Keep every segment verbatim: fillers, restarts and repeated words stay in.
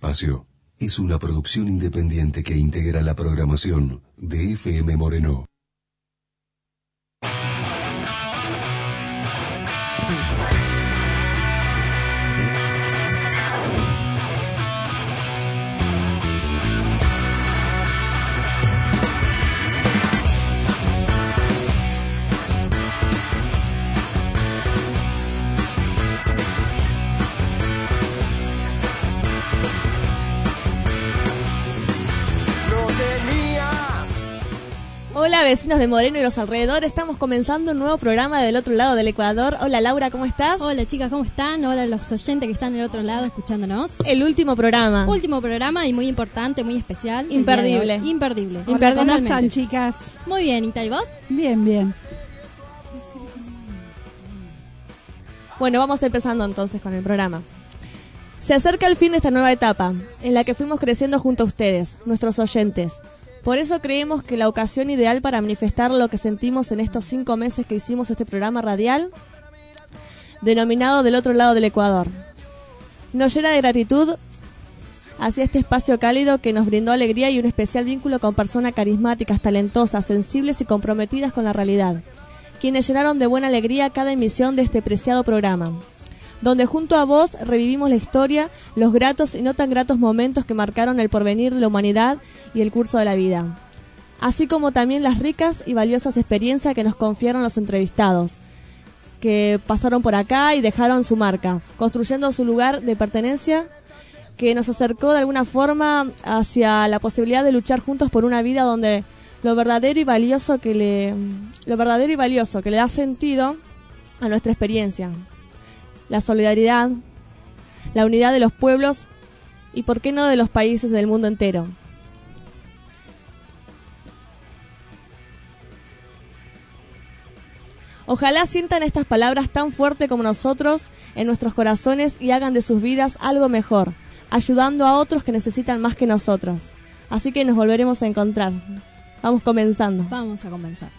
espacio es una producción independiente que integra la programación de F M Moreno. Hola vecinos de Moreno y los alrededores, estamos comenzando un nuevo programa del otro lado del Ecuador. Hola Laura, ¿cómo estás? Hola chicas, ¿cómo están? Hola los oyentes que están del otro lado escuchándonos. El último programa. Último programa y muy importante, muy especial. Imperdible. Imperdible. Hola, Imperdible. ¿Cómo están chicas? Muy bien, ¿y tal vos? Bien, bien. Bueno, vamos empezando entonces con el programa. Se acerca el fin de esta nueva etapa, en la que fuimos creciendo junto a ustedes, nuestros oyentes. Por eso creemos que la ocasión ideal para manifestar lo que sentimos en estos cinco meses que hicimos este programa radial, denominado Del Otro Lado del Ecuador, nos llena de gratitud hacia este espacio cálido que nos brindó alegría y un especial vínculo con personas carismáticas, talentosas, sensibles y comprometidas con la realidad, quienes llenaron de buena alegría cada emisión de este preciado programa, donde junto a vos revivimos la historia, los gratos y no tan gratos momentos que marcaron el porvenir de la humanidad y el curso de la vida, así como también las ricas y valiosas experiencias que nos confiaron los entrevistados, que pasaron por acá y dejaron su marca, construyendo su lugar de pertenencia, que nos acercó de alguna forma hacia la posibilidad de luchar juntos por una vida donde lo verdadero y valioso que le, lo verdadero y valioso que le da sentido a nuestra experiencia, la solidaridad, la unidad de los pueblos y, por qué no, de los países del mundo entero. Ojalá sientan estas palabras tan fuerte como nosotros en nuestros corazones y hagan de sus vidas algo mejor, ayudando a otros que necesitan más que nosotros. Así que nos volveremos a encontrar. Vamos comenzando. Vamos a comenzar.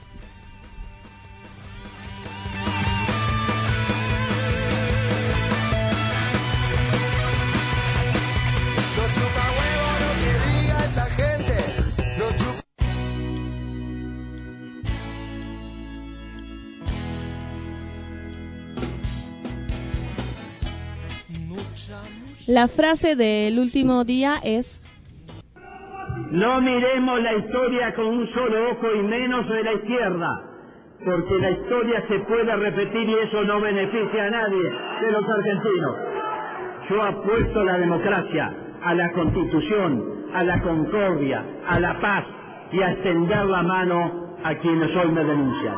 La frase del último día es: no miremos la historia con un solo ojo y menos de la izquierda, porque la historia se puede repetir y eso no beneficia a nadie de los argentinos. Yo apuesto a la democracia, a la constitución, a la concordia, a la paz y a extender la mano a quienes hoy me denuncian.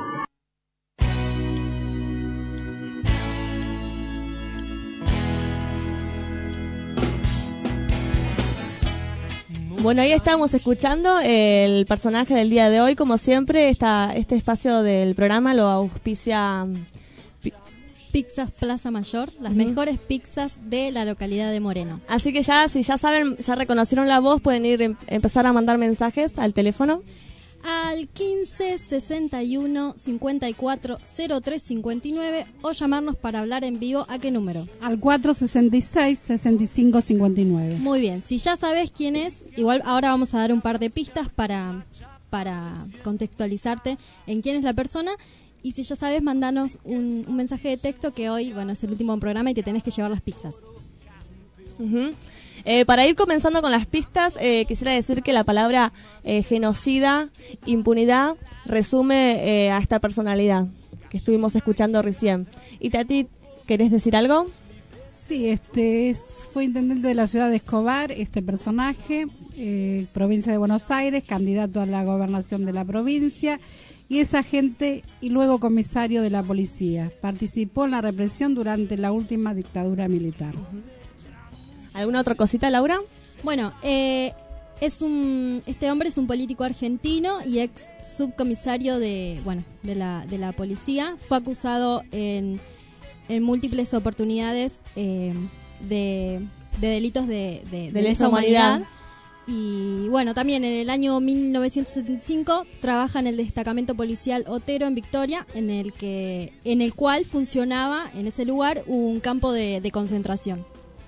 Bueno, ahí estamos escuchando el personaje del día de hoy. Como siempre, esta, este espacio del programa lo auspicia Pi- Pizzas Plaza Mayor, las uh-huh. mejores pizzas de la localidad de Moreno. Así que ya, si ya saben, ya reconocieron la voz, pueden ir em- empezar a mandar mensajes al teléfono. Al quince sesenta y uno cincuenta y cuatro cero tres cincuenta y nueve o llamarnos para hablar en vivo. ¿A qué número? Al cuatro sesenta y seis sesenta y cinco cincuenta y nueve. Muy bien, si ya sabes quién es, igual ahora vamos a dar un par de pistas para, para contextualizarte en quién es la persona. Y si ya sabes, mandanos un, un mensaje de texto que hoy, bueno, es el último programa y te tenés que llevar las pizzas. Uh-huh. Eh, para ir comenzando con las pistas, eh, quisiera decir que la palabra eh, genocida, impunidad, resume eh, a esta personalidad que estuvimos escuchando recién. Y Tati, ¿querés decir algo? Sí, este es, fue intendente de la ciudad de Escobar, este personaje, eh, provincia de Buenos Aires, candidato a la gobernación de la provincia, y es agente y luego comisario de la policía. Participó en la represión durante la última dictadura militar. Uh-huh. ¿Alguna otra cosita, Laura? Bueno, eh, es un este hombre es un político argentino y ex subcomisario de bueno de la de la policía. Fue acusado en, en múltiples oportunidades eh, de, de delitos de, de, de, de lesa humanidad. humanidad. Y bueno, también en el año mil novecientos setenta y cinco trabaja en el destacamento policial Otero en Victoria, en el que en el cual funcionaba en ese lugar un campo de, de concentración.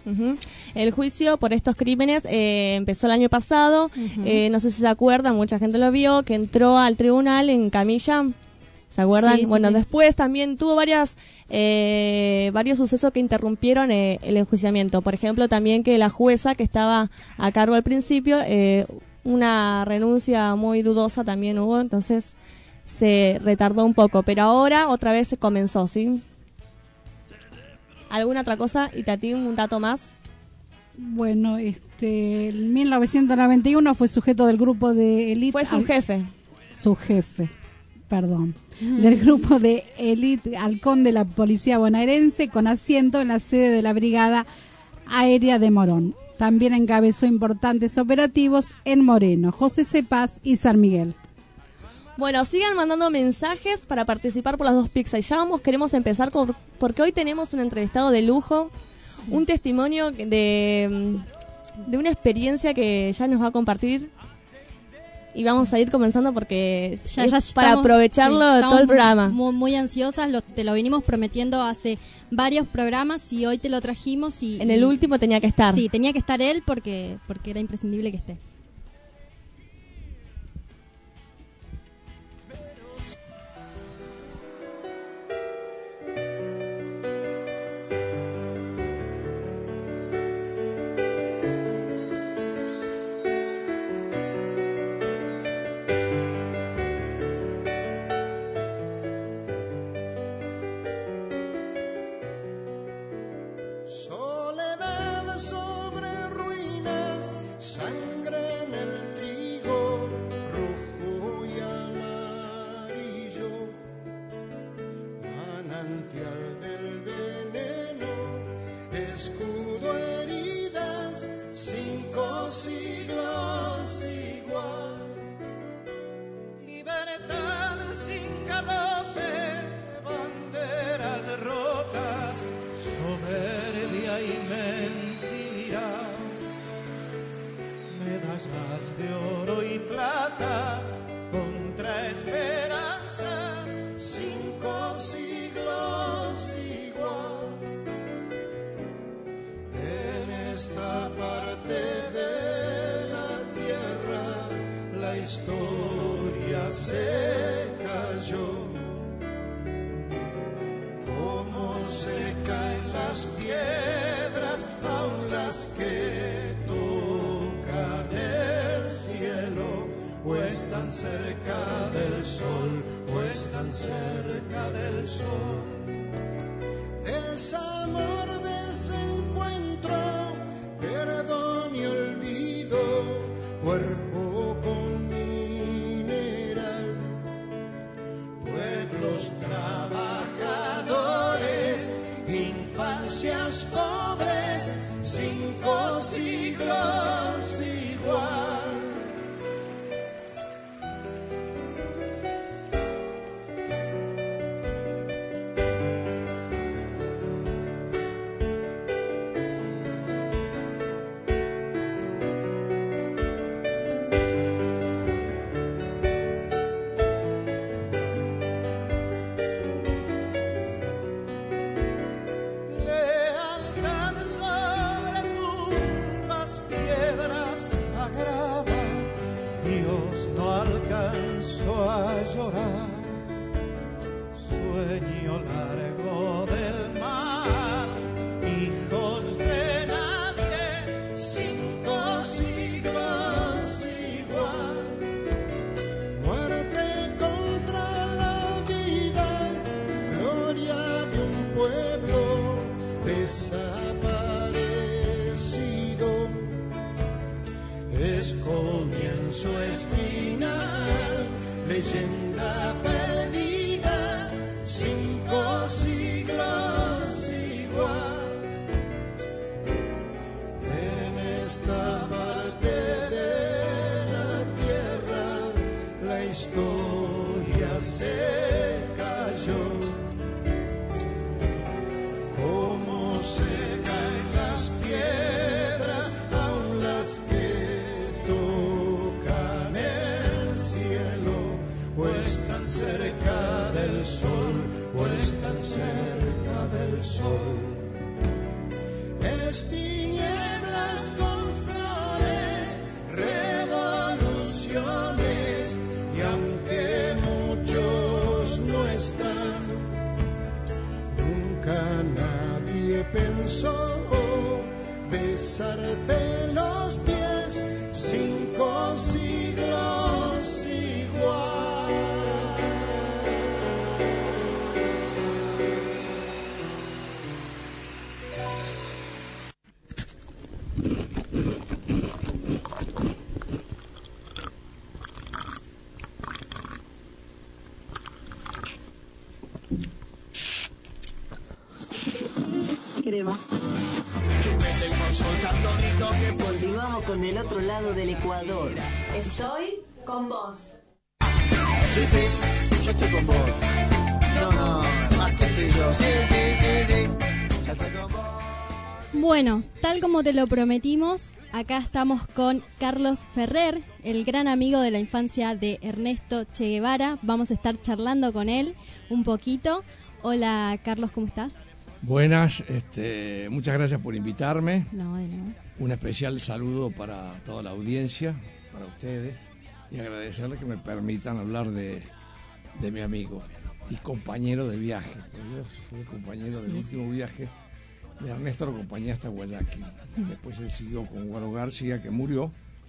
Uh-huh. El juicio por estos crímenes eh, empezó el año pasado. Uh-huh. eh, no sé si se acuerdan, mucha gente lo vio, que entró al tribunal en camilla. ¿Se acuerdan? Sí, sí, bueno, sí. Después también tuvo varias eh, varios sucesos que interrumpieron eh, el enjuiciamiento. Por ejemplo, también que la jueza que estaba a cargo al principio, eh, una renuncia muy dudosa también hubo, entonces se retardó un poco. Pero ahora otra vez se comenzó, ¿sí? ¿Alguna otra cosa? Y Tati, un dato más. Bueno, este, en mil novecientos noventa y uno fue sujeto del grupo de élite. Fue su al, jefe. Su jefe, perdón. Mm. Del grupo de élite Halcón de la Policía Bonaerense, con asiento en la sede de la Brigada Aérea de Morón. También encabezó importantes operativos en Moreno, José Cepaz y San Miguel. Bueno, sigan mandando mensajes para participar por las dos pizzas. Y ya vamos, queremos empezar con, porque hoy tenemos un entrevistado de lujo, sí. un testimonio de, de una experiencia que ya nos va a compartir. Y vamos a ir comenzando porque ya, ya estamos, para aprovecharlo sí, todo el programa. Muy, muy ansiosas, lo, te lo venimos prometiendo hace varios programas y hoy te lo trajimos. y En el y, último tenía que estar. Sí, tenía que estar él porque, porque era imprescindible que esté. Cerca del sol, estirar crema. Continuamos con el otro lado del Ecuador. Estoy con vos. Sí, sí, yo estoy con vos. No, no, más que sí yo. Sí, sí, sí, sí. Yo estoy con vos. Bueno, tal como te lo prometimos, acá estamos con Carlos Ferrer, el gran amigo de la infancia de Ernesto Che Guevara. Vamos a estar charlando con él un poquito. Hola, Carlos, ¿cómo estás? Buenas, este, muchas gracias por invitarme. No, de nada. Un especial saludo para toda la audiencia, para ustedes, y agradecerles que me permitan hablar de, de mi amigo y compañero de viaje. Yo fui compañero del sí, último sí. viaje de Ernesto, lo acompañé hasta Guayaquil. Después él siguió con Guaro García, que murió,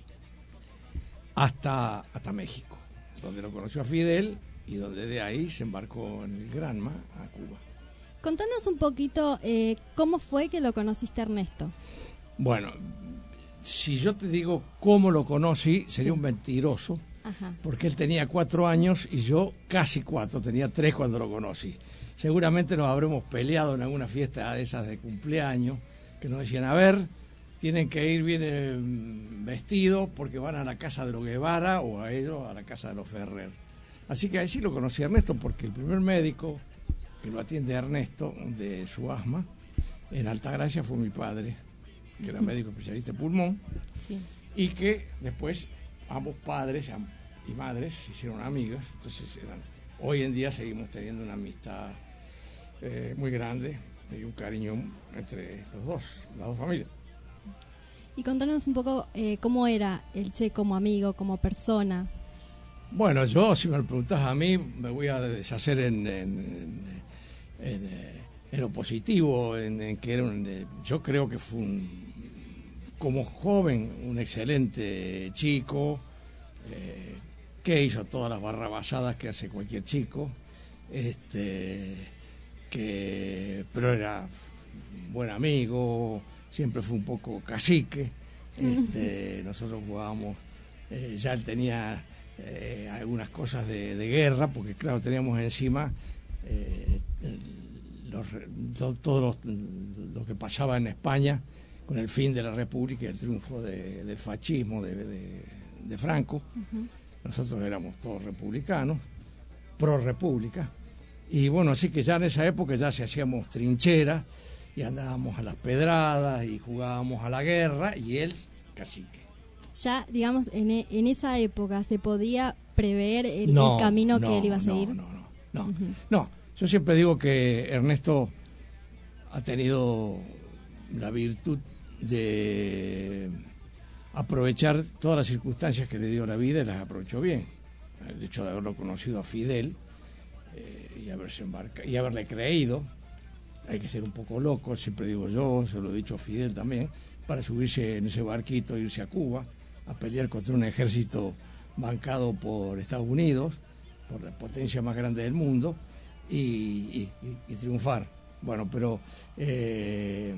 hasta, hasta México, donde lo conoció a Fidel y donde de ahí se embarcó en el Granma a Cuba. Contanos un poquito eh, cómo fue que lo conociste a Ernesto. Bueno, si yo te digo cómo lo conocí, sería un mentiroso, Ajá. porque él tenía cuatro años y yo casi cuatro, tenía tres cuando lo conocí. Seguramente nos habremos peleado en alguna fiesta de esas de cumpleaños, que nos decían, a ver, tienen que ir bien eh, vestidos porque van a la casa de los Guevara o a ellos a la casa de los Ferrer. Así que ahí sí lo conocí a Ernesto, porque el primer médico que lo atiende a Ernesto de su asma en Altagracia fue mi padre, que era médico especialista de pulmón, sí. y que después ambos padres y madres se hicieron amigas. Entonces eran, hoy en día seguimos teniendo una amistad eh, muy grande y un cariño entre los dos, las dos familias. Y contanos un poco eh, cómo era el Che como amigo, como persona. Bueno, yo, si me lo preguntás a mí, me voy a deshacer en, en, en, en lo positivo, en, en que era un, yo creo que fue un, como joven, un excelente chico, eh, que hizo todas las barrabasadas que hace cualquier chico, este, que, pero era un buen amigo, siempre fue un poco cacique, este, nosotros jugábamos, eh, ya él tenía... Eh, algunas cosas de, de guerra, porque claro, teníamos encima eh, los, to, todo los, lo que pasaba en España con el fin de la República y el triunfo de, del fascismo de, de, de Franco. Uh-huh. Nosotros éramos todos republicanos, pro república, y bueno, así que ya en esa época ya se hacíamos trincheras y andábamos a las pedradas y jugábamos a la guerra, y él cacique. Ya, digamos, en, en esa época se podía prever el, no, el camino no, que él iba a seguir. No, no, no, no, uh-huh. no. Yo siempre digo que Ernesto ha tenido la virtud de aprovechar todas las circunstancias que le dio la vida y las aprovechó bien. El hecho de haberlo conocido a Fidel eh, y haberse embarcado y haberle creído, hay que ser un poco loco, siempre digo yo, se lo he dicho a Fidel también, para subirse en ese barquito e irse a Cuba a pelear contra un ejército bancado por Estados Unidos, por la potencia más grande del mundo, y, y, y triunfar. Bueno, pero eh,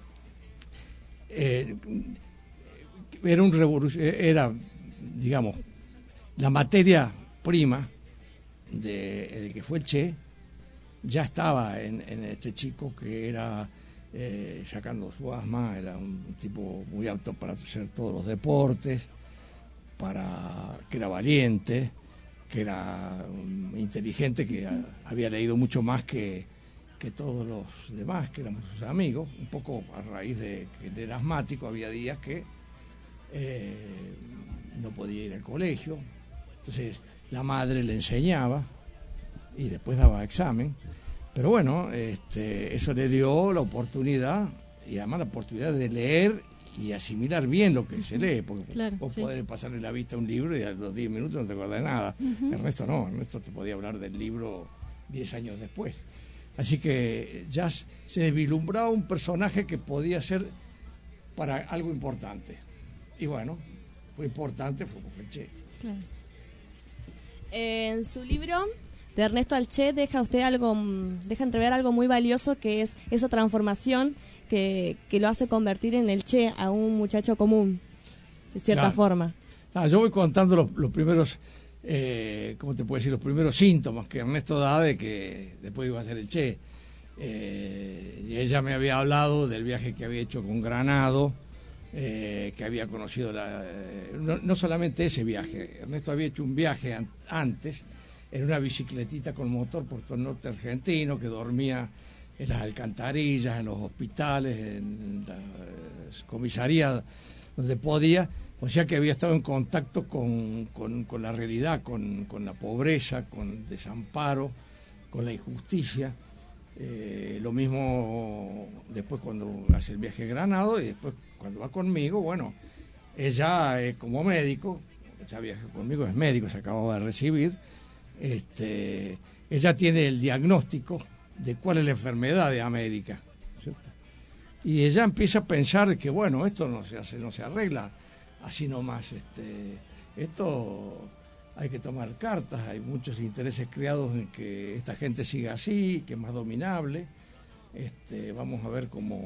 eh, era un revoluc- era, digamos, la materia prima de, de que fue el Che, ya estaba en, en este chico que era... Eh, sacando su asma, era un tipo muy apto para hacer todos los deportes, para que era valiente, que era um, inteligente, que a, había leído mucho más que, que todos los demás, que éramos sus amigos, un poco a raíz de que él era asmático, había días que eh, no podía ir al colegio, entonces la madre le enseñaba y después daba examen. Pero bueno, este, eso le dio la oportunidad, y además la oportunidad de leer y asimilar bien lo que se lee, porque claro, vos sí. podés pasarle la vista a un libro y a los diez minutos no te acuerdas de nada. Uh-huh. Ernesto no, Ernesto te podía hablar del libro diez años después. Así que ya se vislumbraba un personaje que podía ser para algo importante. Y bueno, fue importante, fue porque el Che. Claro. En su libro... de Ernesto al Che deja usted algo, deja entrever algo muy valioso, que es esa transformación que, que lo hace convertir en el Che a un muchacho común, de cierta claro. forma. Ah, yo voy contando los, los primeros, eh, ¿cómo te puedo decir? Los primeros síntomas que Ernesto da de que después iba a ser el Che. Eh, y ella me había hablado del viaje que había hecho con Granado, eh, que había conocido, la, eh, no, no solamente ese viaje, Ernesto había hecho un viaje an- antes, en una bicicletita con motor por todo el norte argentino, que dormía en las alcantarillas, en los hospitales, en las comisarías, donde podía, o sea que había estado en contacto con, con, con la realidad, con, con la pobreza, con el desamparo, con la injusticia. Eh, lo mismo después cuando hace el viaje a Granado y después cuando va conmigo, bueno, ella eh, como médico, ella viaja conmigo, es médico, se acababa de recibir, este, ella tiene el diagnóstico de cuál es la enfermedad de América, ¿cierto? Y ella empieza a pensar que bueno, esto no se hace, no se arregla así nomás, este, esto hay que tomar cartas, hay muchos intereses creados en que esta gente siga así, que es más dominable, este, vamos a ver cómo,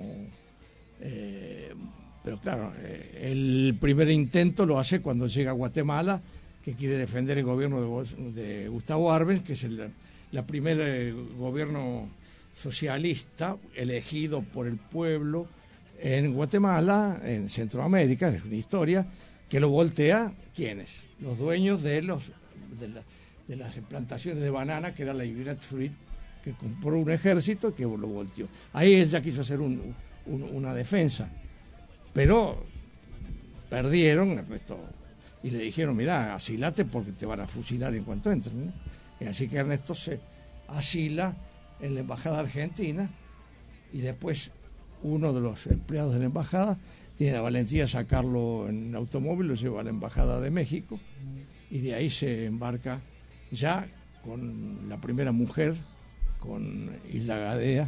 eh, pero claro, eh, el primer intento lo hace cuando llega a Guatemala, que quiere defender el gobierno de, de Gustavo Arbenz, que es el la primera eh, gobierno socialista elegido por el pueblo en Guatemala, en Centroamérica, es una historia que lo voltea, ¿quiénes? Los dueños de los de, la, de las plantaciones de banana, que era la United Fruit, que compró un ejército que lo volteó. Ahí él ya quiso hacer un, un, una defensa, pero perdieron el resto y le dijeron, mirá, asilate porque te van a fusilar en cuanto entren, ¿no? Y así que Ernesto se asila en la embajada argentina y después uno de los empleados de la embajada tiene la valentía de sacarlo en automóvil, lo lleva a la embajada de México y de ahí se embarca ya con la primera mujer, con Hilda Gadea,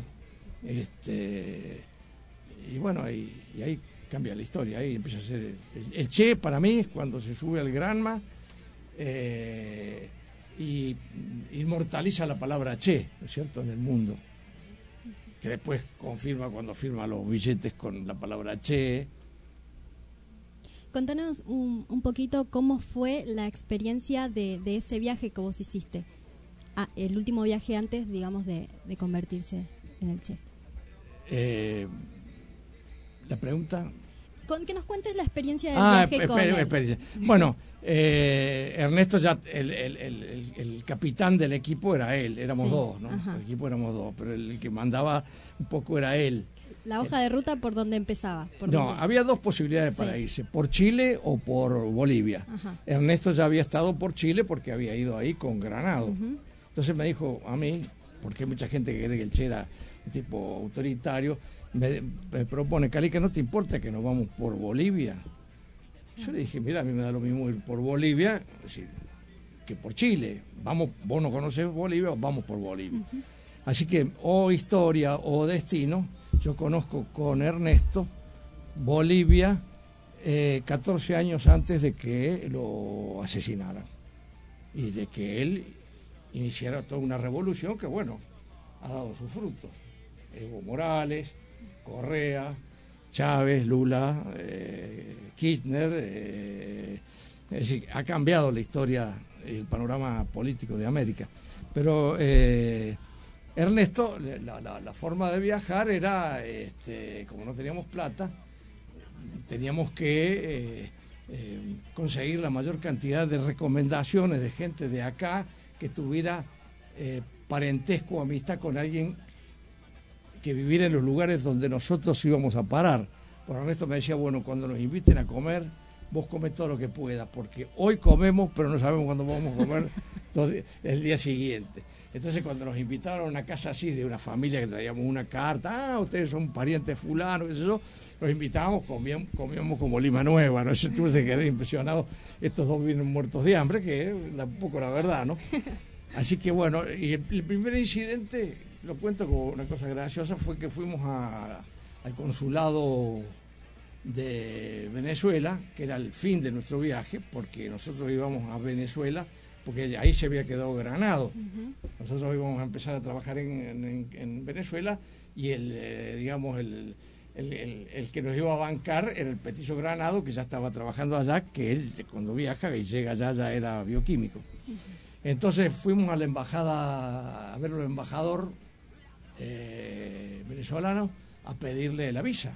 este, y bueno, ahí, y ahí cambia la historia, ahí empieza a ser el, el Che para mí es cuando se sube al Granma, eh, y inmortaliza la palabra Che, ¿no es cierto?, en el mundo, que después confirma cuando firma los billetes con la palabra Che. Contanos un, un poquito cómo fue la experiencia de, de ese viaje que vos hiciste, ah, el último viaje antes, digamos, de, de convertirse en el Che. Eh, la pregunta... Con que nos cuentes la experiencia del ah, viaje esper, con él. Esper, bueno, eh, Ernesto ya, el, el, el, el capitán del equipo era él, éramos sí, dos, ¿no? Ajá. El equipo éramos dos, pero el que mandaba un poco era él. La hoja de ruta por donde empezaba. Por no, dónde... había dos posibilidades para sí. irse, por Chile o por Bolivia. Ajá. Ernesto ya había estado por Chile porque había ido ahí con Granado. Uh-huh. Entonces me dijo a mí, porque hay mucha gente que cree que el Che era un tipo autoritario, me, me propone, Calica, ¿no te importa que nos vamos por Bolivia? Yo le dije, mira, a mí me da lo mismo ir por Bolivia decir, que por Chile. Vamos, vos no conoces Bolivia, vamos por Bolivia. Uh-huh. Así que, o historia o destino, yo conozco con Ernesto Bolivia eh, catorce años antes de que lo asesinaran y de que él iniciara toda una revolución que, bueno, ha dado sus frutos. Evo Morales, Correa, Chávez, Lula, eh, Kirchner, eh, es decir, ha cambiado la historia, el panorama político de América. Pero eh, Ernesto, la, la, la forma de viajar era, este, como no teníamos plata, teníamos que eh, eh, conseguir la mayor cantidad de recomendaciones de gente de acá que tuviera eh, parentesco o amistad con alguien que viviera en los lugares donde nosotros íbamos a parar. Por Ernesto me decía, bueno, cuando nos inviten a comer, vos comes todo lo que puedas, porque hoy comemos, pero no sabemos cuándo vamos a comer el día siguiente. Entonces, cuando nos invitaron a una casa así, de una familia que traíamos una carta, ah, ustedes son parientes fulano, qué sé yo, los invitábamos, comíamos, comíamos como Lima Nueva, ¿no? Yo tuve que quedar impresionado, estos dos vienen muertos de hambre, que es un poco la verdad, ¿no? Así que bueno, y el, el primer incidente, lo cuento como una cosa graciosa, fue que fuimos a, al consulado de Venezuela, que era el fin de nuestro viaje, porque nosotros íbamos a Venezuela, porque ahí se había quedado Granado. Uh-huh. Nosotros íbamos a empezar a trabajar en, en, en Venezuela y el, eh, digamos, el, el, el, el que nos iba a bancar era el petiso Granado, que ya estaba trabajando allá, que él cuando viaja y llega allá ya era bioquímico. Uh-huh. Entonces fuimos a la embajada a verlo al embajador eh, venezolano a pedirle la visa.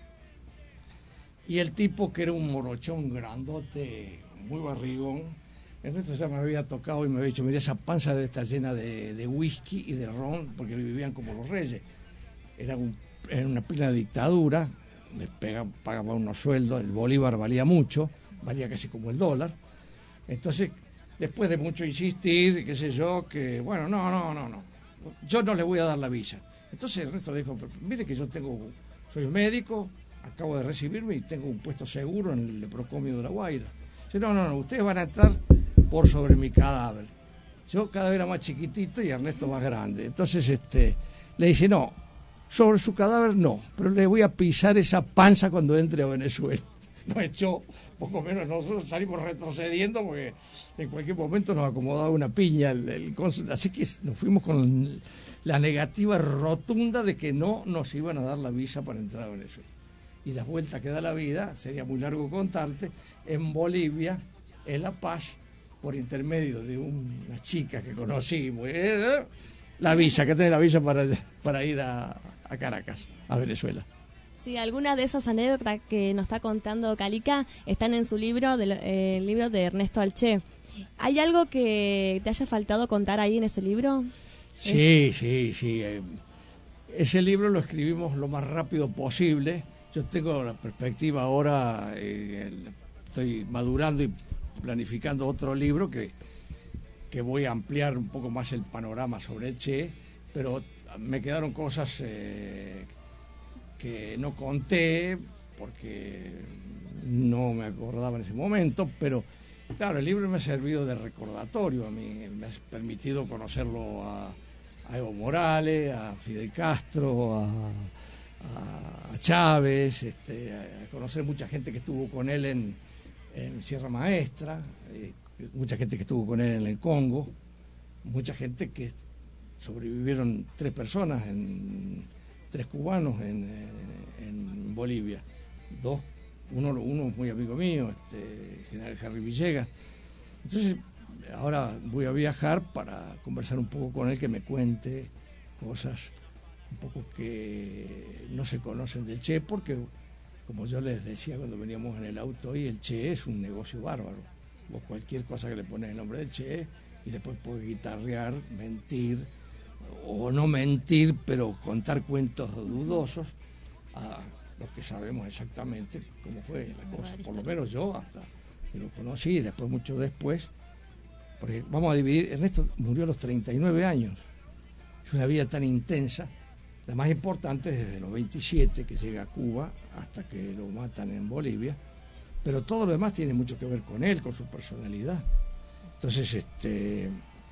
Y el tipo, que era un morochón grandote, muy barrigón, Ernesto ya me había tocado y me había dicho, mira, esa panza debe estar llena de, de whisky y de ron, porque vivían como los reyes. Era, un, era una plena dictadura, les pega- pagaban unos sueldos, el bolívar valía mucho, valía casi como el dólar. Entonces, después de mucho insistir, qué sé yo, que bueno, no, no, no, no, yo no le voy a dar la visa. Entonces Ernesto le dijo, mire que yo tengo, soy médico, acabo de recibirme y tengo un puesto seguro en el leprocomio de La Guaira. Dice, no, no, no, ustedes van a entrar por sobre mi cadáver. Yo cada vez era más chiquitito y Ernesto más grande. Entonces este le dice, no, sobre su cadáver no, pero le voy a pisar esa panza cuando entre a Venezuela. Nos echó, poco menos, nosotros salimos retrocediendo porque en cualquier momento nos acomodaba una piña el, el cónsul. Así que nos fuimos con la negativa rotunda de que no nos iban a dar la visa para entrar a Venezuela. Y las vueltas que da la vida, sería muy largo contarte, en Bolivia, en La Paz, por intermedio de una chica que conocimos, eh, la visa, que tiene la visa para, para ir a, a Caracas, a Venezuela. Sí, algunas de esas anécdotas que nos está contando Calica están en su libro, de, eh, el libro de Ernesto Alché. ¿Hay algo que te haya faltado contar ahí en ese libro? Sí, sí, sí. eh, Ese libro lo escribimos lo más rápido posible. Yo tengo la perspectiva ahora, eh, el- estoy madurando y planificando otro libro que, que voy a ampliar un poco más el panorama sobre el Che, pero me quedaron cosas eh, que no conté porque no me acordaba en ese momento, pero claro, el libro me ha servido de recordatorio a mí, me ha permitido conocerlo a, a Evo Morales, a Fidel Castro, a, a, a Chávez, este, a conocer mucha gente que estuvo con él en, en Sierra Maestra, eh, mucha gente que estuvo con él en el Congo, mucha gente que sobrevivieron tres personas, en, tres cubanos en, en, en Bolivia, dos, uno, uno muy amigo mío, este, general Harry Villegas. Entonces, ahora voy a viajar para conversar un poco con él, que me cuente cosas un poco que no se conocen del Che, porque, como yo les decía cuando veníamos en el auto hoy, el Che es un negocio bárbaro. Vos cualquier cosa que le pones el nombre del Che y después puedes guitarrear, mentir o no mentir, pero contar cuentos dudosos a los que sabemos exactamente cómo fue la cosa. Por lo menos yo, hasta que lo conocí, y después, mucho después, porque vamos a dividir, Ernesto murió a los treinta y nueve años. Es una vida tan intensa. La más importante es desde los veintisiete, que llega a Cuba, hasta que lo matan en Bolivia. Pero todo lo demás tiene mucho que ver con él, con su personalidad. Entonces, este,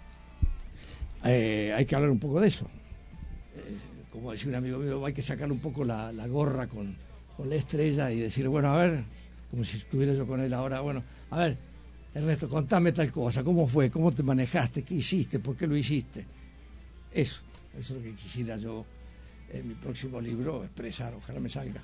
eh, hay que hablar un poco de eso. Eh, como decía un amigo mío, hay que sacar un poco la, la gorra con, con la estrella y decir, bueno, a ver, como si estuviera yo con él ahora, bueno, a ver, Ernesto, contame tal cosa, ¿cómo fue? ¿Cómo te manejaste? ¿Qué hiciste? ¿Por qué lo hiciste? Eso, eso es lo que quisiera yo en mi próximo libro expresar, ojalá me salga.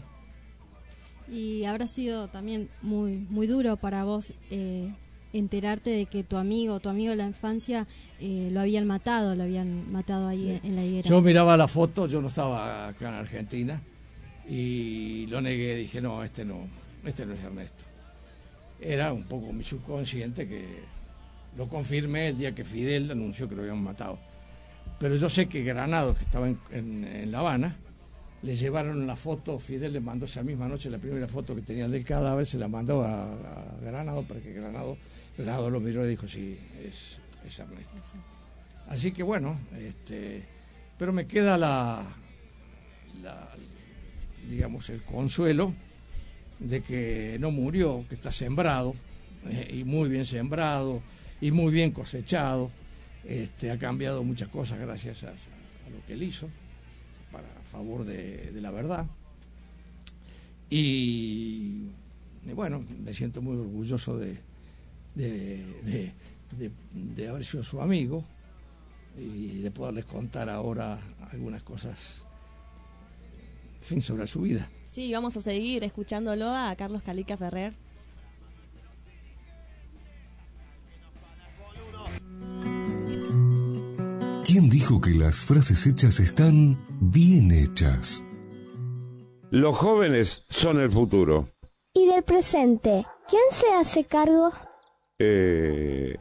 Y habrá sido también muy muy duro para vos eh, enterarte de que tu amigo, tu amigo de la infancia, eh, lo habían matado, lo habían matado ahí Sí. en la higuera. Yo miraba la foto, yo no estaba acá en Argentina, y lo negué, dije, no, este no, este no es Ernesto. Era un poco mi subconsciente que lo confirmé el día que Fidel anunció que lo habían matado. Pero yo sé que Granados, que estaba en, en, en La Habana, le llevaron la foto, Fidel le mandó esa misma noche la primera foto que tenía del cadáver, se la mandó a, a Granados para que Granados, Granados lo miró y dijo, sí, es, es Ernesto. Así que bueno, este, pero me queda la, la, digamos, el consuelo de que no murió, que está sembrado, eh, y muy bien sembrado, y muy bien cosechado. Este, ha cambiado muchas cosas gracias a, a lo que él hizo para a favor de, de la verdad, y, y bueno, me siento muy orgulloso de de, de, de de haber sido su amigo y de poderles contar ahora algunas cosas, en fin, sobre su vida. Sí, vamos a seguir escuchándolo a Carlos Calica Ferrer. ¿Quién dijo que las frases hechas están bien hechas? Los jóvenes son el futuro. ¿Y del presente? ¿Quién se hace cargo? Eh...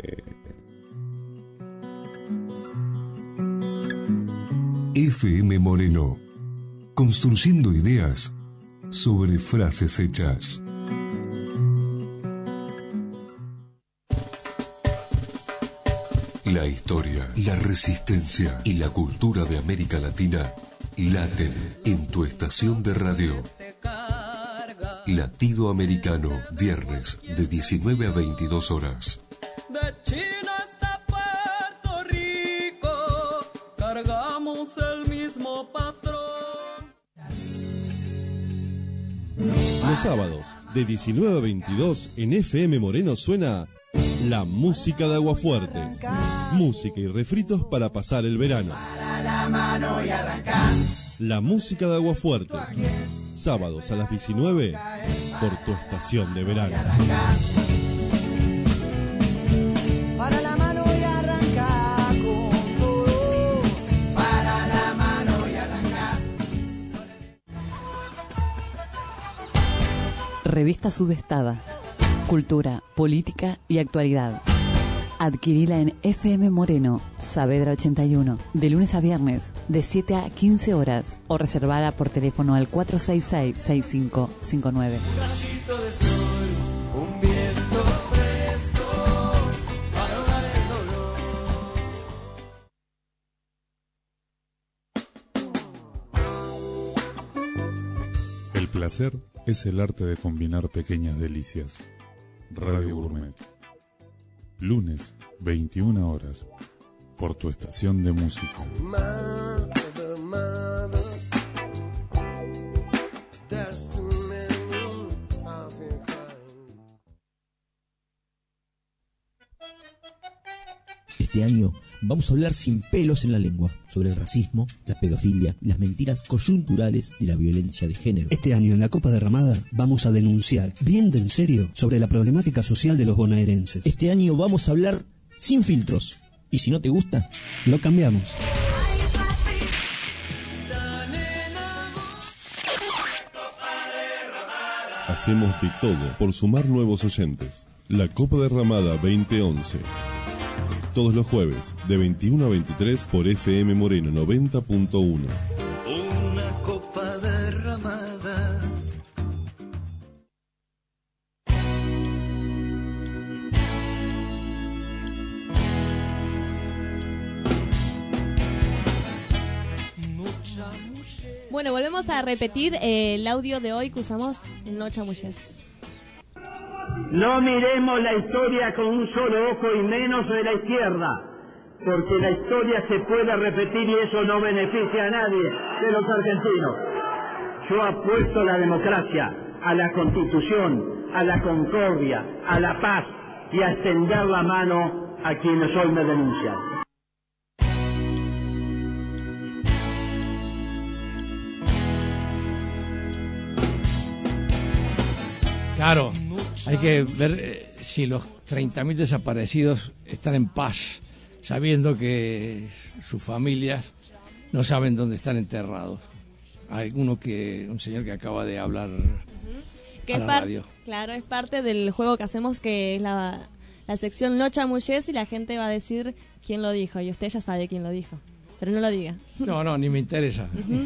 F M Moreno, construyendo ideas sobre frases hechas. La historia, la resistencia y la cultura de América Latina laten en tu estación de radio. Latido Americano, viernes de diecinueve a veintidós horas. De China hasta Puerto Rico, cargamos el mismo patrón. Los sábados, de diecinueve a veintidós, en F M Moreno suena la música de Aguafuertes. Música y refritos para pasar el verano. Para la mano y arrancar. La música de Aguafuertes. Sábados a las diecinueve, por tu estación de verano. Para la mano y arrancar con todo. Para la mano y arrancar. Revista Sudestada. Cultura, política y actualidad. Adquirila en F M Moreno, Saavedra ochenta y uno, de lunes a viernes, de siete a quince horas, o reservada por teléfono al cuatro seis seis, seis cinco cinco nueve. Un rayito de sol, un viento fresco, para ahogar el dolor. El placer es el arte de combinar pequeñas delicias. Radio Gourmet. Lunes, veintiuna horas, por tu estación de música. Mother, mother, there's too many of your kind. Este año vamos a hablar sin pelos en la lengua sobre el racismo, la pedofilia y las mentiras coyunturales de la violencia de género. Este año en la Copa Derramada vamos a denunciar bien de en serio sobre la problemática social de los bonaerenses. Este año vamos a hablar sin filtros. Y si no te gusta, lo cambiamos. Hacemos de todo por sumar nuevos oyentes. La Copa Derramada veinte once. Todos los jueves, de veintiuno a veintitrés, por F M Moreno noventa punto uno. Una copa derramada. Bueno, volvemos a repetir eh, el audio de hoy que usamos No Chamuyes. No miremos la historia con un solo ojo y menos de la izquierda, porque la historia se puede repetir y eso no beneficia a nadie de los argentinos. Yo apuesto a la democracia, a la constitución, a la concordia, a la paz y a extender la mano a quienes hoy me denuncian. Claro, hay que ver eh, si los treinta mil desaparecidos están en paz, sabiendo que sus familias no saben dónde están enterrados. Hay uno que, un señor que acaba de hablar uh-huh. que a es la par- radio. Claro, es parte del juego que hacemos, que es la, la sección No Chamuyes, y la gente va a decir quién lo dijo, y usted ya sabe quién lo dijo, pero no lo diga. No, no, ni me interesa. Uh-huh.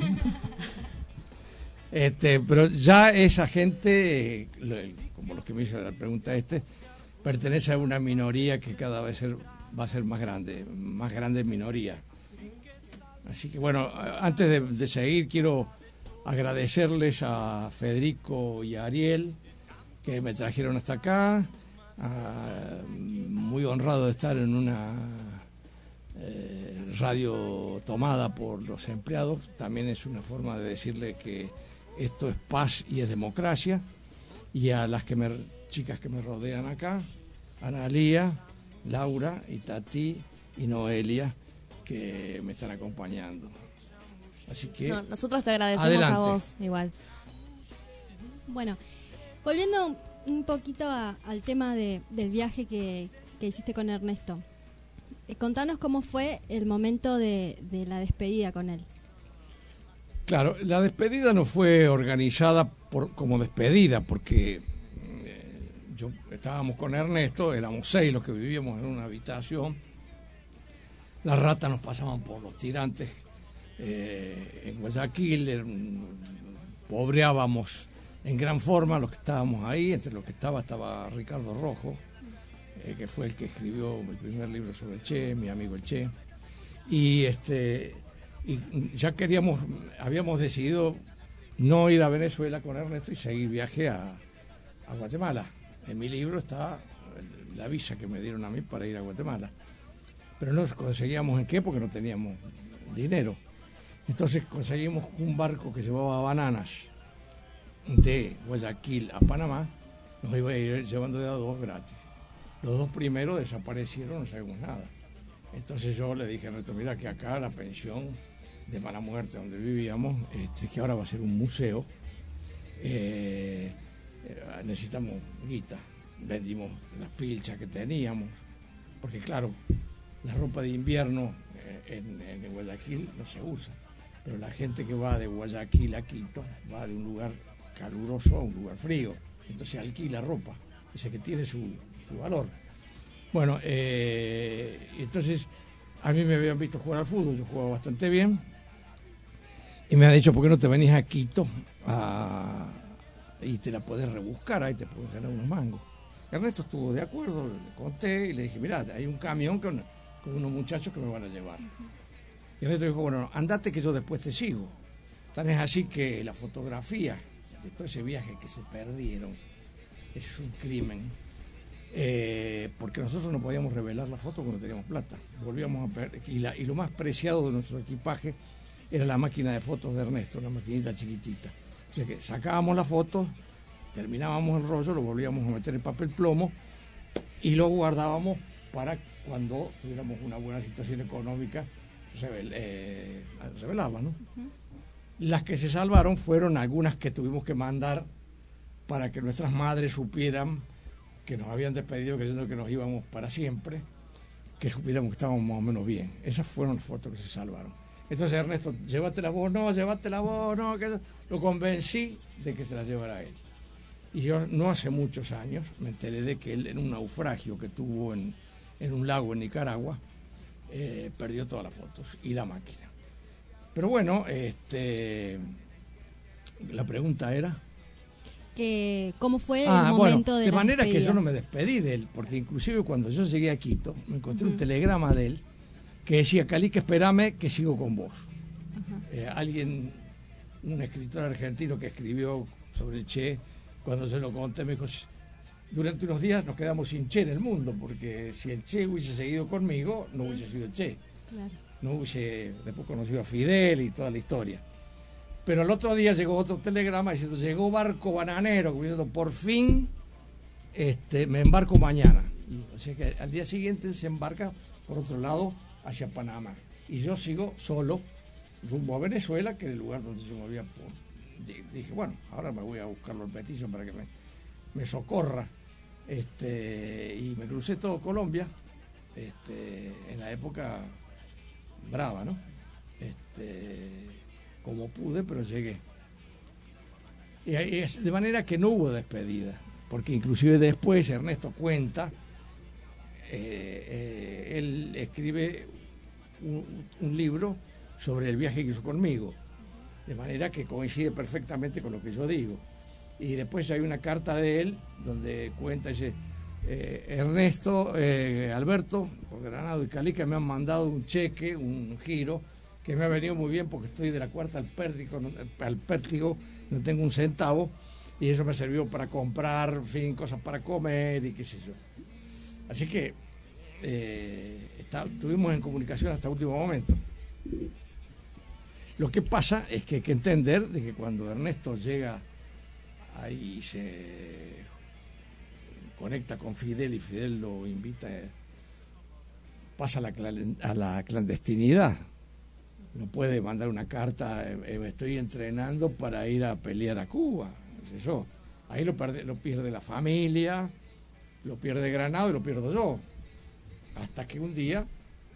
Este, pero ya esa gente, eh, como los que me hizo la pregunta este, pertenece a una minoría que cada vez ser, va a ser más grande, más grande minoría. Así que bueno, antes de, de seguir quiero agradecerles a Federico y a Ariel que me trajeron hasta acá, a, muy honrado de estar en una eh, radio tomada por los empleados. También es una forma de decirle que esto es paz y es democracia. Y a las que me, chicas que me rodean acá, Analía, Laura y Tati y Noelia, que me están acompañando. Así que no, nosotros te agradecemos adelante. A vos igual. Bueno, volviendo un poquito a, al tema de, del viaje que, que hiciste con Ernesto. Eh, contanos cómo fue el momento de, de la despedida con él. Claro, la despedida no fue organizada por, como despedida, porque eh, yo estábamos con Ernesto, éramos seis los que vivíamos en una habitación. Las ratas nos pasaban por los tirantes eh, en Guayaquil, er, pobreábamos en gran forma los que estábamos ahí. Entre los que estaba estaba Ricardo Rojo, eh, que fue el que escribió el primer libro sobre el Che, mi amigo el Che. Y este y ya queríamos, habíamos decidido no ir a Venezuela con Ernesto y seguir viaje a, a Guatemala. En mi libro está la visa que me dieron a mí para ir a Guatemala. Pero no conseguíamos en qué, porque no teníamos dinero. Entonces conseguimos un barco que llevaba bananas de Guayaquil a Panamá, nos iba a ir llevando de a dos gratis. Los dos primeros desaparecieron, no sabemos nada. Entonces yo le dije a Ernesto, mira que acá la pensión de Mala Muerte, donde vivíamos, este, que ahora va a ser un museo, eh, eh, necesitamos guita. Vendimos las pilchas que teníamos, porque claro, la ropa de invierno eh, en, en Guayaquil no se usa, pero la gente que va de Guayaquil a Quito va de un lugar caluroso a un lugar frío, entonces alquila ropa, dice que tiene su, su valor. Bueno, eh, entonces a mí me habían visto jugar al fútbol, yo jugaba bastante bien, y me han dicho, ¿por qué no te venís a Quito a, y te la podés rebuscar, ahí te podés ganar unos mangos? Ernesto estuvo de acuerdo, le conté y le dije, mirá, hay un camión con, con unos muchachos que me van a llevar. Y Ernesto dijo, bueno, andate que yo después te sigo. Tan es así que la fotografía de todo ese viaje que se perdieron, es un crimen, eh, porque nosotros no podíamos revelar la foto porque no teníamos plata. Volvíamos a perder, y, la, y lo más preciado de nuestro equipaje era la máquina de fotos de Ernesto, una maquinita chiquitita. O sea que sacábamos la foto, terminábamos el rollo, lo volvíamos a meter en papel plomo y lo guardábamos para cuando tuviéramos una buena situación económica, revel, eh, revelarla, ¿no? Uh-huh. Las que se salvaron fueron algunas que tuvimos que mandar para que nuestras madres supieran que nos habían despedido creyendo que nos íbamos para siempre, que supiéramos que estábamos más o menos bien. Esas fueron las fotos que se salvaron. Entonces Ernesto, llévatela vos, no, llévatela vos, no, que lo convencí de que se la llevara él. Y yo no hace muchos años me enteré de que él en un naufragio que tuvo en, en un lago en Nicaragua, eh, perdió todas las fotos y la máquina. Pero bueno, este, la pregunta era... Eh, ¿Cómo fue ah, el momento bueno, de de la manera despedida? que yo no me despedí de él, porque inclusive cuando yo llegué a Quito, me encontré uh-huh. un telegrama de él que decía, Calique, espérame que sigo con vos. Uh-huh. Eh, alguien, un escritor argentino que escribió sobre el Che, cuando se lo conté, me dijo, durante unos días nos quedamos sin Che en el mundo, porque si el Che hubiese seguido conmigo, no hubiese sido el Che. Claro. No hubiese después conocido a Fidel y toda la historia. Pero el otro día llegó otro telegrama diciendo, llegó barco bananero, diciendo, por fin este, me embarco mañana. Y, o sea que al día siguiente él se embarca por otro lado hacia Panamá. Y yo sigo solo rumbo a Venezuela, que es el lugar donde yo me había... Por, dije, bueno, ahora me voy a buscar los petizos para que me, me socorra. Este, y me crucé todo Colombia, este, en la época brava, ¿no? Este, como pude, pero llegué. Y es de manera que no hubo despedida, porque inclusive después Ernesto cuenta, eh, eh, él escribe un, un libro sobre el viaje que hizo conmigo, de manera que coincide perfectamente con lo que yo digo. Y después hay una carta de él donde cuenta, dice, eh, Ernesto, eh, Alberto, por Granado y Cali, que me han mandado un cheque, un giro, que me ha venido muy bien porque estoy de la cuarta al pértigo, no, al pértigo, no tengo un centavo, y eso me sirvió para comprar, en fin, cosas para comer y qué sé yo. Así que eh, está, estuvimos en comunicación hasta el último momento. Lo que pasa es que hay que entender de que cuando Ernesto llega ahí y se conecta con Fidel y Fidel lo invita, pasa a la, a la clandestinidad. No puede mandar una carta, eh, me estoy entrenando para ir a pelear a Cuba. Eso. Ahí lo pierde, lo pierde la familia, lo pierde Granado y lo pierdo yo. Hasta que un día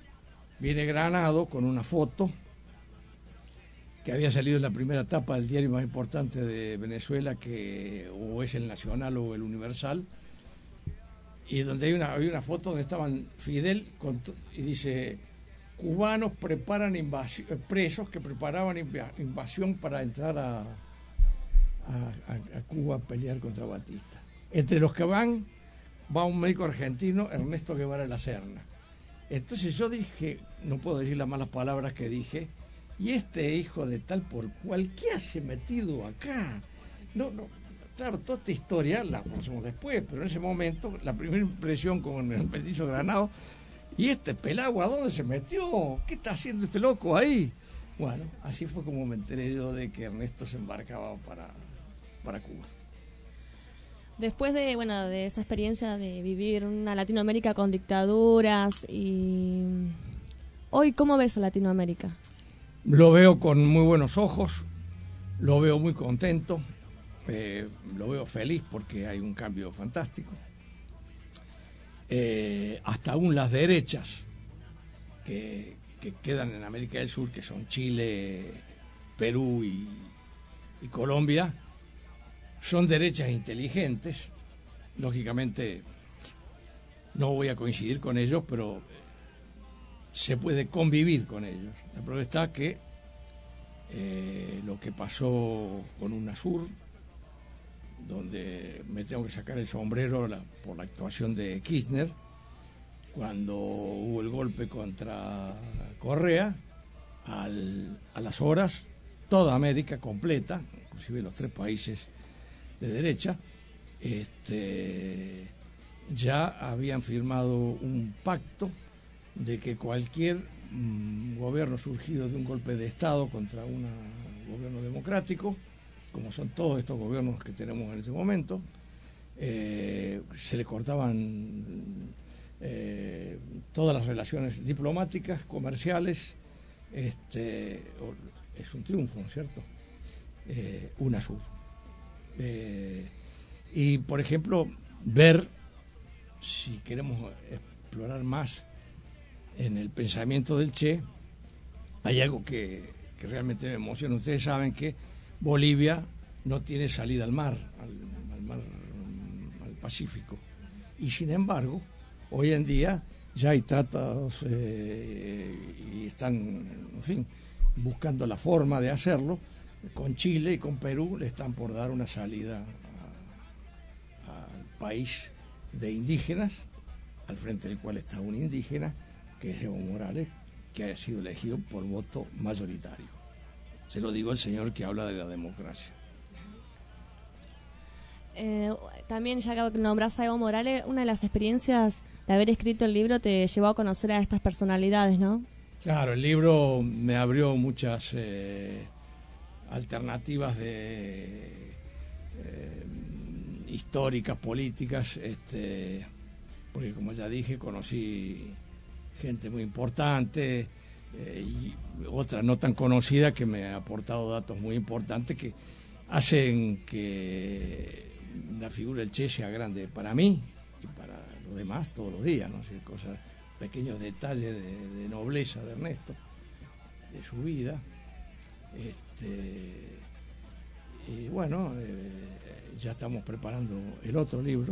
viene Granado con una foto que había salido en la primera etapa del diario más importante de Venezuela, que o es el Nacional o el Universal, y donde hay una, hay una foto donde estaban Fidel con, y dice: cubanos preparan invasión, presos que preparaban invasión para entrar a, a, a, a Cuba a pelear contra Batista. Entre los que van, va un médico argentino, Ernesto Guevara de la Serna. Entonces yo dije, no puedo decir las malas palabras que dije, y este hijo de tal por cual, ¿qué hace metido acá? No, no, claro, toda esta historia la conocemos después, pero en ese momento, la primera impresión con el petiso Granado, ¿y este pelagua a dónde se metió? ¿Qué está haciendo este loco ahí? Bueno, así fue como me enteré yo de que Ernesto se embarcaba para, para Cuba. Después de, bueno, de esa experiencia de vivir una Latinoamérica con dictaduras, y hoy, ¿cómo ves a Latinoamérica? Lo veo con muy buenos ojos, lo veo muy contento, eh, lo veo feliz porque hay un cambio fantástico. Eh, hasta aún las derechas que, que quedan en América del Sur, que son Chile, Perú y, y Colombia, son derechas inteligentes. Lógicamente no voy a coincidir con ellos, pero se puede convivir con ellos. La prueba está que eh, lo que pasó con UNASUR, donde me tengo que sacar el sombrero la, por la actuación de Kirchner, cuando hubo el golpe contra Correa, al, a las horas, toda América completa, inclusive los tres países de derecha, este, ya habían firmado un pacto de que cualquier mmm, gobierno surgido de un golpe de Estado contra un gobierno democrático, como son todos estos gobiernos que tenemos en ese momento, eh, se le cortaban eh, todas las relaciones diplomáticas, comerciales. Este, es un triunfo, ¿no es cierto? Eh, UNASUR. Eh, y, por ejemplo, ver, si queremos explorar más en el pensamiento del Che, hay algo que, que realmente me emociona. Ustedes saben que Bolivia no tiene salida al mar, al, al mar, al Pacífico, y sin embargo, hoy en día ya hay tratados eh, y están, en fin, buscando la forma de hacerlo. Con Chile y con Perú le están por dar una salida al país de indígenas, al frente del cual está un indígena, que es Evo Morales, que ha sido elegido por voto mayoritario. Se lo digo al señor que habla de la democracia. Eh, también, ya que nombras a Evo Morales, una de las experiencias de haber escrito el libro te llevó a conocer a estas personalidades, ¿no? Claro, el libro me abrió muchas eh, alternativas de eh, históricas, políticas, este, porque como ya dije, conocí gente muy importante eh, y otra no tan conocida que me ha aportado datos muy importantes que hacen que la figura del Che sea grande para mí y para los demás todos los días, ¿no? O sea, cosas, pequeños detalles de, de nobleza de Ernesto, de su vida. Este, y bueno, eh, ya estamos preparando el otro libro.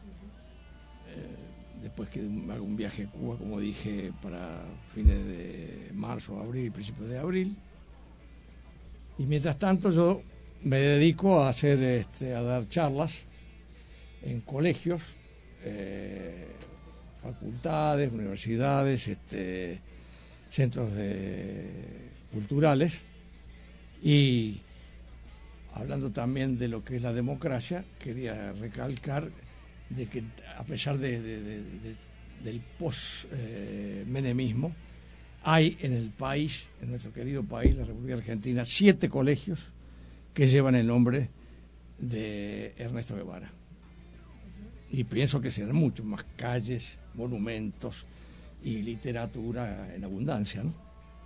Eh, después que haga un viaje a Cuba, como dije, para fines de marzo, abril, principios de abril. Y mientras tanto yo me dedico a hacer, este, a dar charlas en colegios, eh, facultades, universidades, este, centros de, culturales, y hablando también de lo que es la democracia, quería recalcar de que a pesar de, de, de, de, del post-menemismo, eh, hay en el país, en nuestro querido país, la República Argentina, siete colegios que llevan el nombre de Ernesto Guevara. Y pienso que serán muchos más, calles, monumentos y literatura en abundancia, ¿no?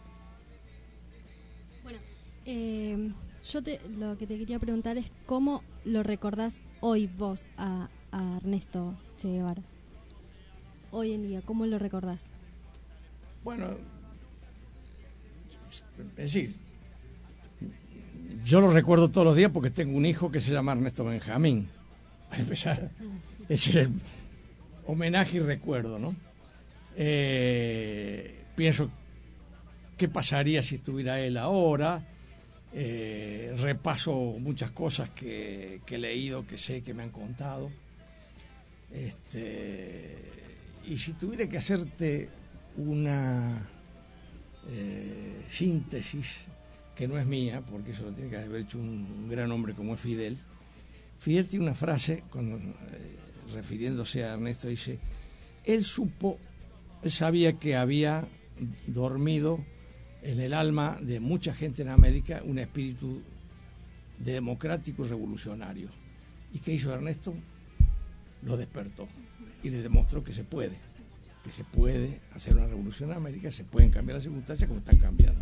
Bueno, eh, yo te, lo que te quería preguntar es cómo lo recordás hoy vos a, a Ernesto Che Guevara. Hoy en día, ¿cómo lo recordás? Bueno, es decir, yo lo recuerdo todos los días porque tengo un hijo que se llama Ernesto Benjamín. Ese es el homenaje y recuerdo, ¿no? Eh, pienso qué pasaría si estuviera él ahora. Eh, repaso muchas cosas que, que he leído, que sé, que me han contado. Este, y si tuviera que hacerte una eh, síntesis que no es mía, porque eso lo tiene que haber hecho un, un gran hombre como es Fidel. Fidel tiene una frase, cuando eh, refiriéndose a Ernesto, dice: él supo, él sabía que había dormido en el alma de mucha gente en América un espíritu de democrático y revolucionario. ¿Y qué hizo Ernesto? Lo despertó y le demostró que se puede, que se puede hacer una revolución en América, se pueden cambiar las circunstancias como están cambiando.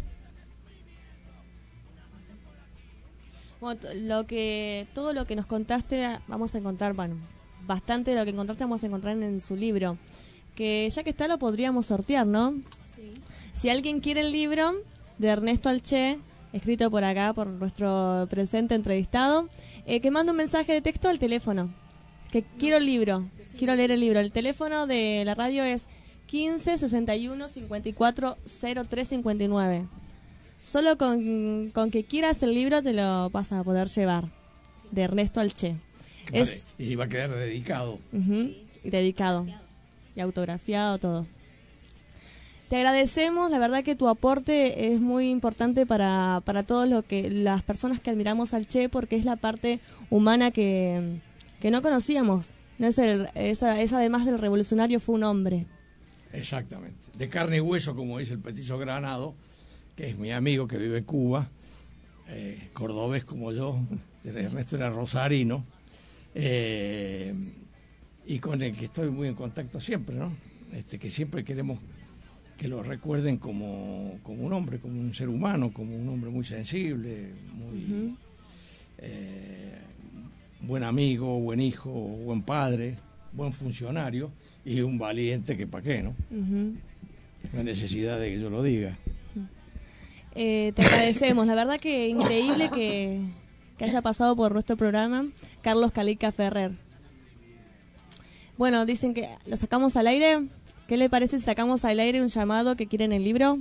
Bueno, lo que, todo lo que nos contaste vamos a encontrar, bueno, bastante de lo que encontraste vamos a encontrar en su libro, que ya que está lo podríamos sortear, ¿no? Sí. Si alguien quiere el libro de Ernesto Alché, escrito por acá, por nuestro presente entrevistado, eh, que manda un mensaje de texto al teléfono, que no. quiero el libro, sí. quiero leer el libro. El teléfono de la radio es quince, sesenta y uno, cincuenta y cuatro, cero tres cincuenta y nueve. Solo con, con que quieras el libro te lo vas a poder llevar, de Ernesto Alché. Vale, es, y va a quedar dedicado. Uh-huh, y dedicado, y autografiado, todo. Te agradecemos, la verdad que tu aporte es muy importante para, para todos lo que, las personas que admiramos al Che, porque es la parte humana que, que no conocíamos. No es el, esa, esa además del revolucionario fue un hombre. Exactamente, de carne y hueso, como dice el Petizo Granado, que es mi amigo que vive en Cuba, eh, cordobés como yo, el resto era rosarino, eh, y con el que estoy muy en contacto siempre, ¿no? Este, que siempre queremos que lo recuerden como, como un hombre, como un ser humano, como un hombre muy sensible, muy uh-huh. eh, buen amigo, buen hijo, buen padre, buen funcionario y un valiente que pa' qué, ¿no? Uh-huh. No hay necesidad de que yo lo diga. Eh, te agradecemos, la verdad que increíble que, que haya pasado por nuestro programa Carlos Calica Ferrer. Bueno, dicen que lo sacamos al aire. ¿Qué le parece si sacamos al aire un llamado que quieren el libro?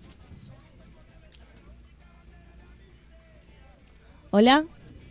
¿Hola?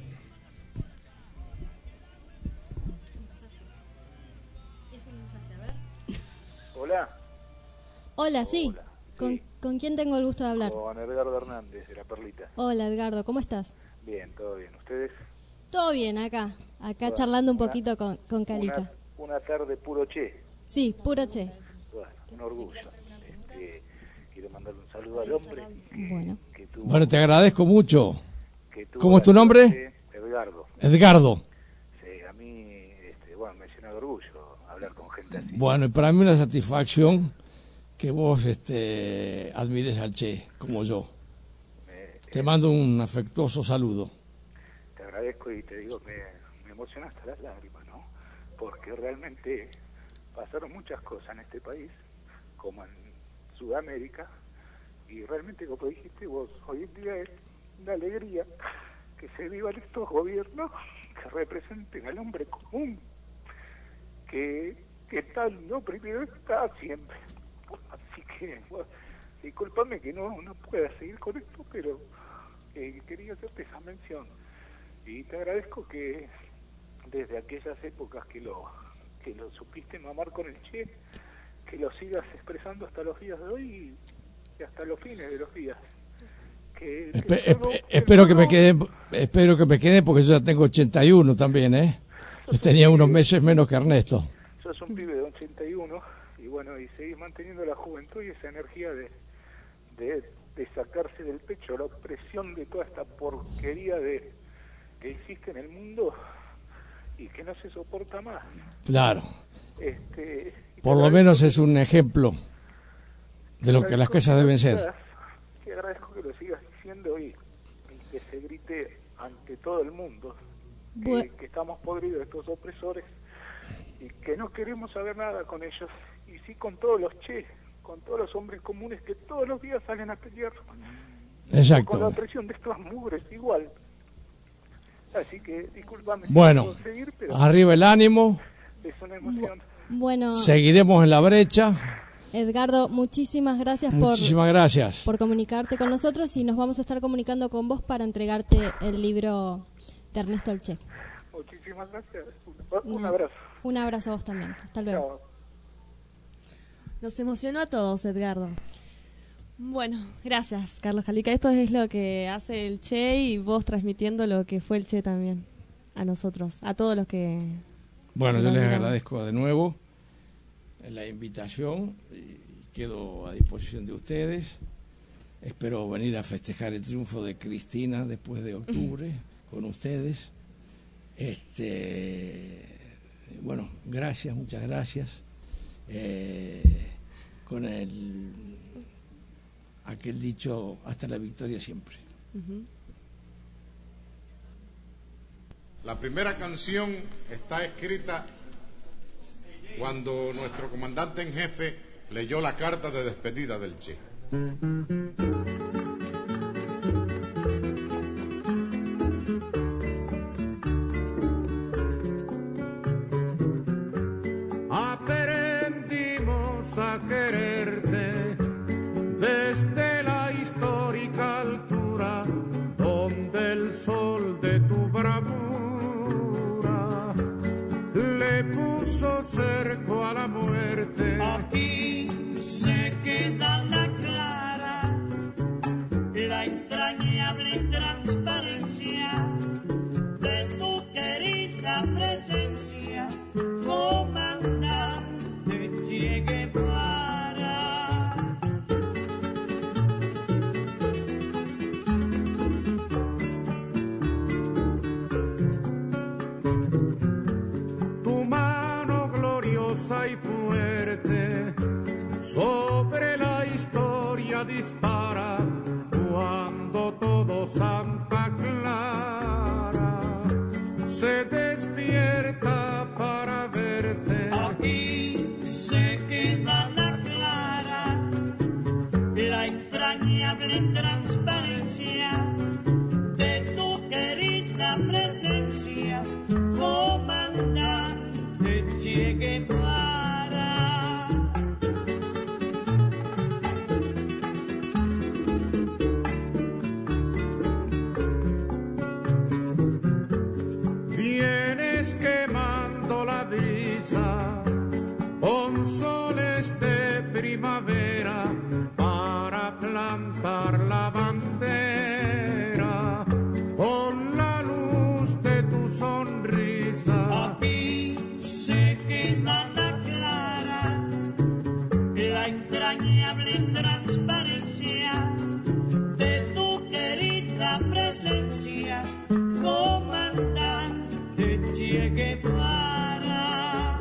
Hola. Hola, sí. Hola. ¿Con, sí. ¿Con quién tengo el gusto de hablar? Con Edgardo Hernández, de La Perlita. Hola, Edgardo, ¿cómo estás? Bien, todo bien. ¿Ustedes? Todo bien, acá. Acá bueno, charlando un una, poquito con, con Calica. Una, una tarde puro Che. Sí, puro Che. Bueno, un orgullo. Este, quiero mandarle un saludo al hombre. Que, bueno. Que tuvo, bueno, te agradezco mucho. ¿Cómo es tu de nombre? Edgardo. Edgardo. Sí, a mí, este, bueno, me llena de orgullo hablar con gente así. Bueno, y para mí una satisfacción que vos este, admires al Che, como yo. Eh, te eh, mando un afectuoso saludo. Te agradezco y te digo, me, me emocionaste las lágrimas, ¿no? Porque realmente pasaron muchas cosas en este país, como en Sudamérica, y realmente, como dijiste vos, hoy en día es una alegría que se vivan estos gobiernos que representen al hombre común, que, que tal no primero está siempre. Así que, bueno, discúlpame que no, no pueda seguir con esto, pero eh, quería hacerte esa mención. Y te agradezco que desde aquellas épocas que lo que lo supiste mamar con el Che, que lo sigas expresando hasta los días de hoy y hasta los fines de los días. Que, Espe que todo, esp espero que todo... me quede, espero que me quede porque yo ya tengo ochenta y uno también, ¿eh? Yo tenía unos meses menos que Ernesto. Sos un pibe de ochenta y uno y bueno, y seguís manteniendo la juventud y esa energía de, de, de sacarse del pecho la opresión de toda esta porquería de que existe en el mundo y que no se soporta más. Claro. Este, Por lo menos es un ejemplo de lo que las cosas deben ser. Te agradezco que lo sigas diciendo y, y que se grite ante todo el mundo que, que estamos podridos de estos opresores y que no queremos saber nada con ellos, y sí con todos los Che, con todos los hombres comunes que todos los días salen a pelear Exacto. Con la presión de estos mugres igual. Así que, discúlpame. si Bueno, puedo seguir, pero arriba el ánimo. es una emoción. Bueno, Seguiremos en la brecha. Edgardo, muchísimas gracias Muchísimas por, gracias. por comunicarte con nosotros y nos vamos a estar comunicando con vos para entregarte el libro de Ernesto El Che. Muchísimas gracias. Un, un abrazo. Un abrazo a vos también. Hasta luego. Chao. Nos emocionó a todos, Edgardo. Bueno, gracias, Carlos Jalica. Esto es lo que hace el Che y vos transmitiendo lo que fue el Che también a nosotros, a todos los que... Bueno, yo nos les miramos. agradezco de nuevo la invitación y quedo a disposición de ustedes. Espero venir a festejar el triunfo de Cristina después de octubre con ustedes. Este, bueno, gracias, muchas gracias. Eh, con el aquel dicho, hasta la victoria siempre. Uh-huh. La primera canción está escrita cuando nuestro comandante en jefe leyó la carta de despedida del Che. Aprendimos a quererte desde la histórica altura donde el sol de tu bravura le puso cerco a la muerte. Aquí se queda la clara, la entrañable transparencia de tu querida presencia, comandante Che Guevara. Tu mano gloriosa y fuerte sobre la historia dispara cuando todo Santa Clara se despierta para verte. Aquí se queda la clara, la entrañable transparencia de tu querida presencia, comandante Che Guevara. Vienes quemando la brisa con soles de primavera para plantar la bandera con la luz de tu sonrisa. Aquí se queda la clara, la entrañable transparencia de tu querida presencia, comandante Che Guevara.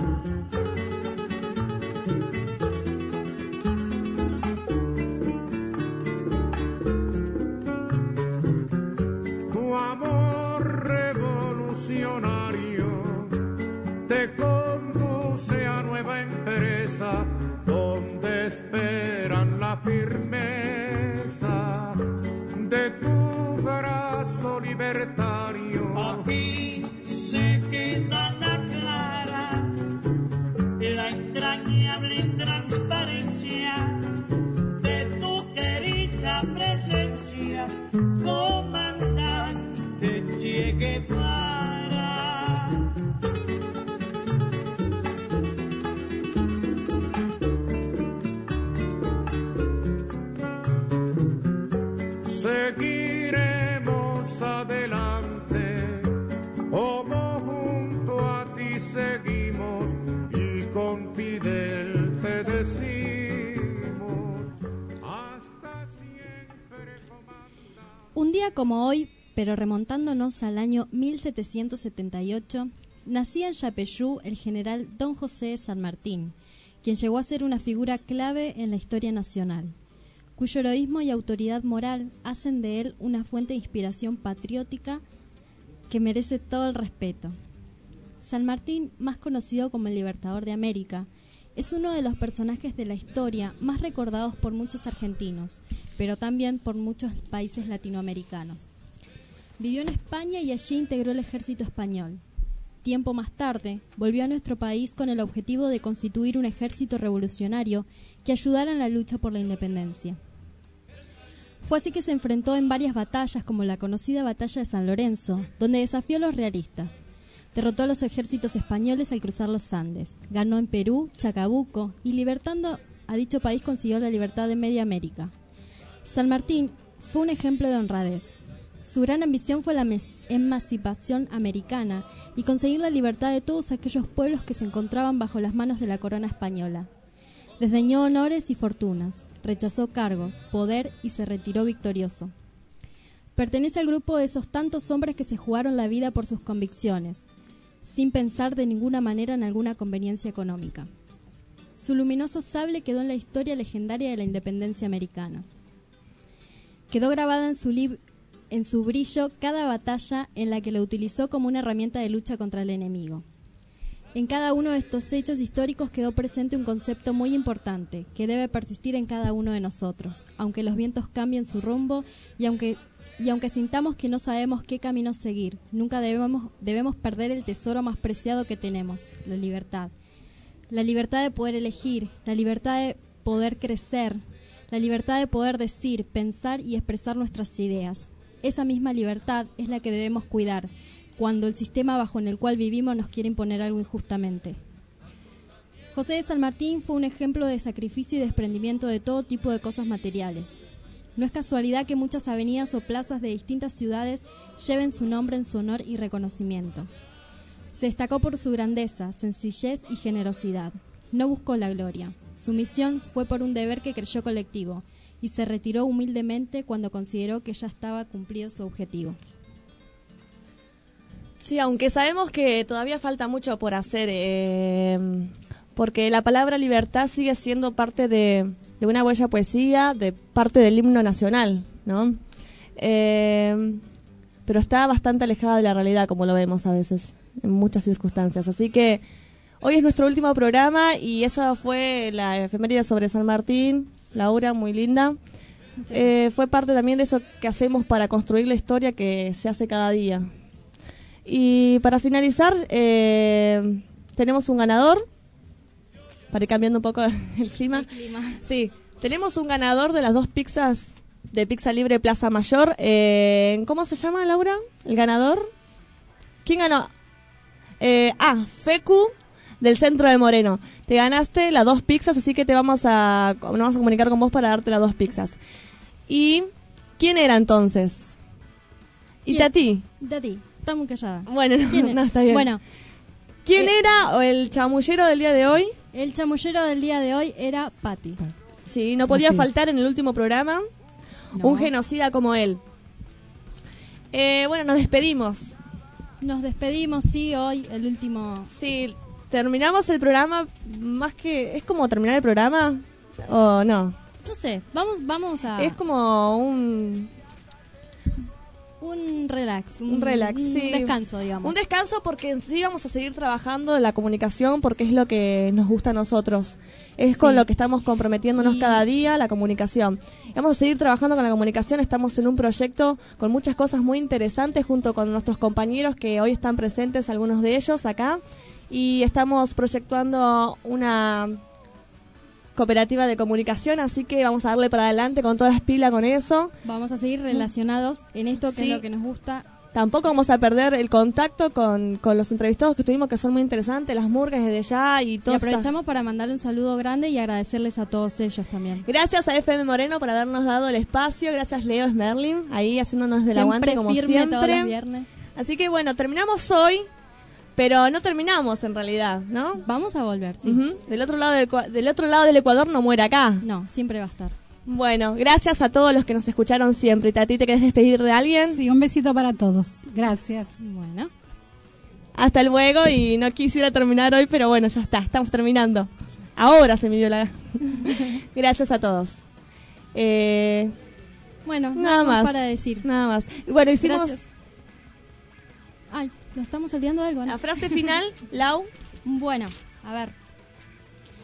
Tu amor revolucionario te conduce a nueva empresa donde esperan la firmeza de tu brazo libertario. Aquí se queda la clara, la entrañable transparencia de tu querida presencia, comandante Che Guevara. Seguiremos adelante, como junto a ti seguimos y con Fidel te decimos hasta siempre, comandante. Un día como hoy, pero remontándonos al año mil setecientos setenta y ocho, nacía en Yapeyú el general Don José de San Martín, quien llegó a ser una figura clave en la historia nacional, cuyo heroísmo y autoridad moral hacen de él una fuente de inspiración patriótica que merece todo el respeto. San Martín, más conocido como el Libertador de América, Es uno de los personajes de la historia más recordados por muchos argentinos, pero también por muchos países latinoamericanos. Vivió en España y allí integró el ejército español. Tiempo más tarde, volvió a nuestro país con el objetivo de constituir un ejército revolucionario que ayudara en la lucha por la independencia. Fue así que se enfrentó en varias batallas, como la conocida Batalla de San Lorenzo, donde desafió a los realistas. Derrotó a los ejércitos españoles al cruzar los Andes, ganó en Perú, Chacabuco, y libertando a dicho país consiguió la libertad de media América. San Martín fue un ejemplo de honradez. Su gran ambición fue la emancipación americana y conseguir la libertad de todos aquellos pueblos que se encontraban bajo las manos de la corona española. Desdeñó honores y fortunas, rechazó cargos, poder y se retiró victorioso. Pertenece al grupo de esos tantos hombres que se jugaron la vida por sus convicciones, sin pensar de ninguna manera en alguna conveniencia económica. Su luminoso sable quedó en la historia legendaria de la independencia americana. Quedó grabada en su, lib- en su brillo cada batalla en la que lo utilizó como una herramienta de lucha contra el enemigo. En cada uno de estos hechos históricos quedó presente un concepto muy importante que debe persistir en cada uno de nosotros, aunque los vientos cambien su rumbo y aunque, y aunque sintamos que no sabemos qué camino seguir, nunca debemos, debemos perder el tesoro más preciado que tenemos, la libertad. La libertad de poder elegir, la libertad de poder crecer, la libertad de poder decir, pensar y expresar nuestras ideas. Esa misma libertad es la que debemos cuidar cuando el sistema bajo en el cual vivimos nos quiere imponer algo injustamente. José de San Martín fue un ejemplo de sacrificio y desprendimiento de todo tipo de cosas materiales. No es casualidad que muchas avenidas o plazas de distintas ciudades lleven su nombre en su honor y reconocimiento. Se destacó por su grandeza, sencillez y generosidad. No buscó la gloria. Su misión fue por un deber que creyó colectivo y se retiró humildemente cuando consideró que ya estaba cumplido su objetivo. Sí, aunque sabemos que todavía falta mucho por hacer, eh, porque la palabra libertad sigue siendo parte de, de una bella poesía, de parte del himno nacional, ¿no? Eh, pero está bastante alejada de la realidad, como lo vemos a veces, en muchas circunstancias. Así que hoy es nuestro último programa y esa fue la efeméride sobre San Martín. Laura, muy linda. Eh, fue parte también de eso que hacemos para construir la historia que se hace cada día. Y para finalizar, eh, tenemos un ganador, para ir cambiando un poco el clima. El clima. Sí, tenemos un ganador de las dos pizzas de Pizza Libre Plaza Mayor. Eh, ¿Cómo se llama, Laura? ¿El ganador? ¿Quién ganó? Eh, ah, Fecu del Centro de Moreno. Te ganaste las dos pizzas, así que te vamos a, nos vamos a comunicar con vos para darte las dos pizzas. ¿Y quién era entonces? ¿Y Tati? Tati. Está muy callada. Bueno, no, no, está bien. Bueno, ¿quién eh, era el chamullero del día de hoy? El chamullero del día de hoy era Patti. Sí, no podía Así faltar en el último programa No. un genocida como él. Eh, bueno, nos despedimos. Nos despedimos, sí, hoy, el último... Sí, terminamos el programa, más que... ¿Es como terminar el programa o no? No sé, vamos, vamos a... Es como un... Un relax. Un, Un relax, un sí. descanso, digamos. Un descanso porque en sí vamos a seguir trabajando en la comunicación porque es lo que nos gusta a nosotros. Es con Sí. lo que estamos comprometiéndonos Y- cada día, la comunicación. Vamos a seguir trabajando con la comunicación. Estamos en un proyecto con muchas cosas muy interesantes junto con nuestros compañeros que hoy están presentes, algunos de ellos acá. Y estamos proyectando una cooperativa de comunicación, así que vamos a darle para adelante con todas las pilas con eso. Vamos a seguir relacionados en esto que Sí. es lo que nos gusta. Tampoco vamos a perder el contacto con, con los entrevistados que tuvimos, que son muy interesantes, las murgas desde ya y todo. Y aprovechamos para mandarle un saludo grande y agradecerles a todos ellos también. Gracias a F M Moreno por habernos dado el espacio. Gracias Leo Smerlin, ahí haciéndonos del Siempre aguante como firme siempre. todos los viernes. Así que bueno, terminamos hoy, pero no terminamos en realidad, ¿no? Vamos a volver, sí. Ujú. Del otro lado del, Ecua- del otro lado del Ecuador no muere acá. No, siempre va a estar. Bueno, gracias a todos los que nos escucharon siempre. Tati, ¿te querés despedir de alguien? Sí, un besito para todos. Gracias. Bueno. Hasta luego y no quisiera terminar hoy, pero bueno, ya está, estamos terminando. Ahora se me dio la... Gracias a todos. Eh, Bueno, nada nada más más para decir. Nada más. Y bueno, hicimos Gracias. Ay, nos estamos olvidando de algo, ¿no? la frase final, Lau. Bueno, a ver.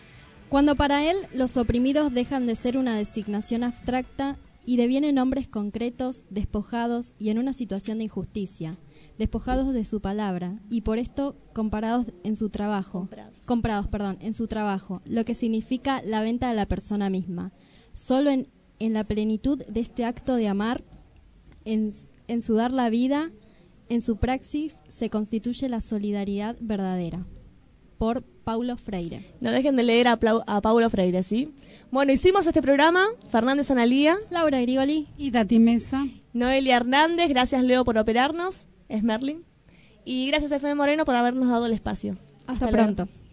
Cuando para él los oprimidos dejan de ser una designación abstracta y devienen hombres concretos, despojados y en una situación de injusticia, despojados de su palabra y por esto comparados en su trabajo, comprados, comprados perdón, en su trabajo, lo que significa la venta de la persona misma. Solo en, en la plenitud de este acto de amar, en, en su dar la vida, en su praxis, se constituye la solidaridad verdadera. Por Paulo Freire. No dejen de leer a, Plau- a Paulo Freire, ¿sí? Bueno, hicimos este programa, Fernández Analía, Laura Grigoli y Tati Mesa, Noelia Hernández, gracias Leo por operarnos, es Merlin, y gracias a F M Moreno por habernos dado el espacio. Hasta, Hasta pronto. Luego.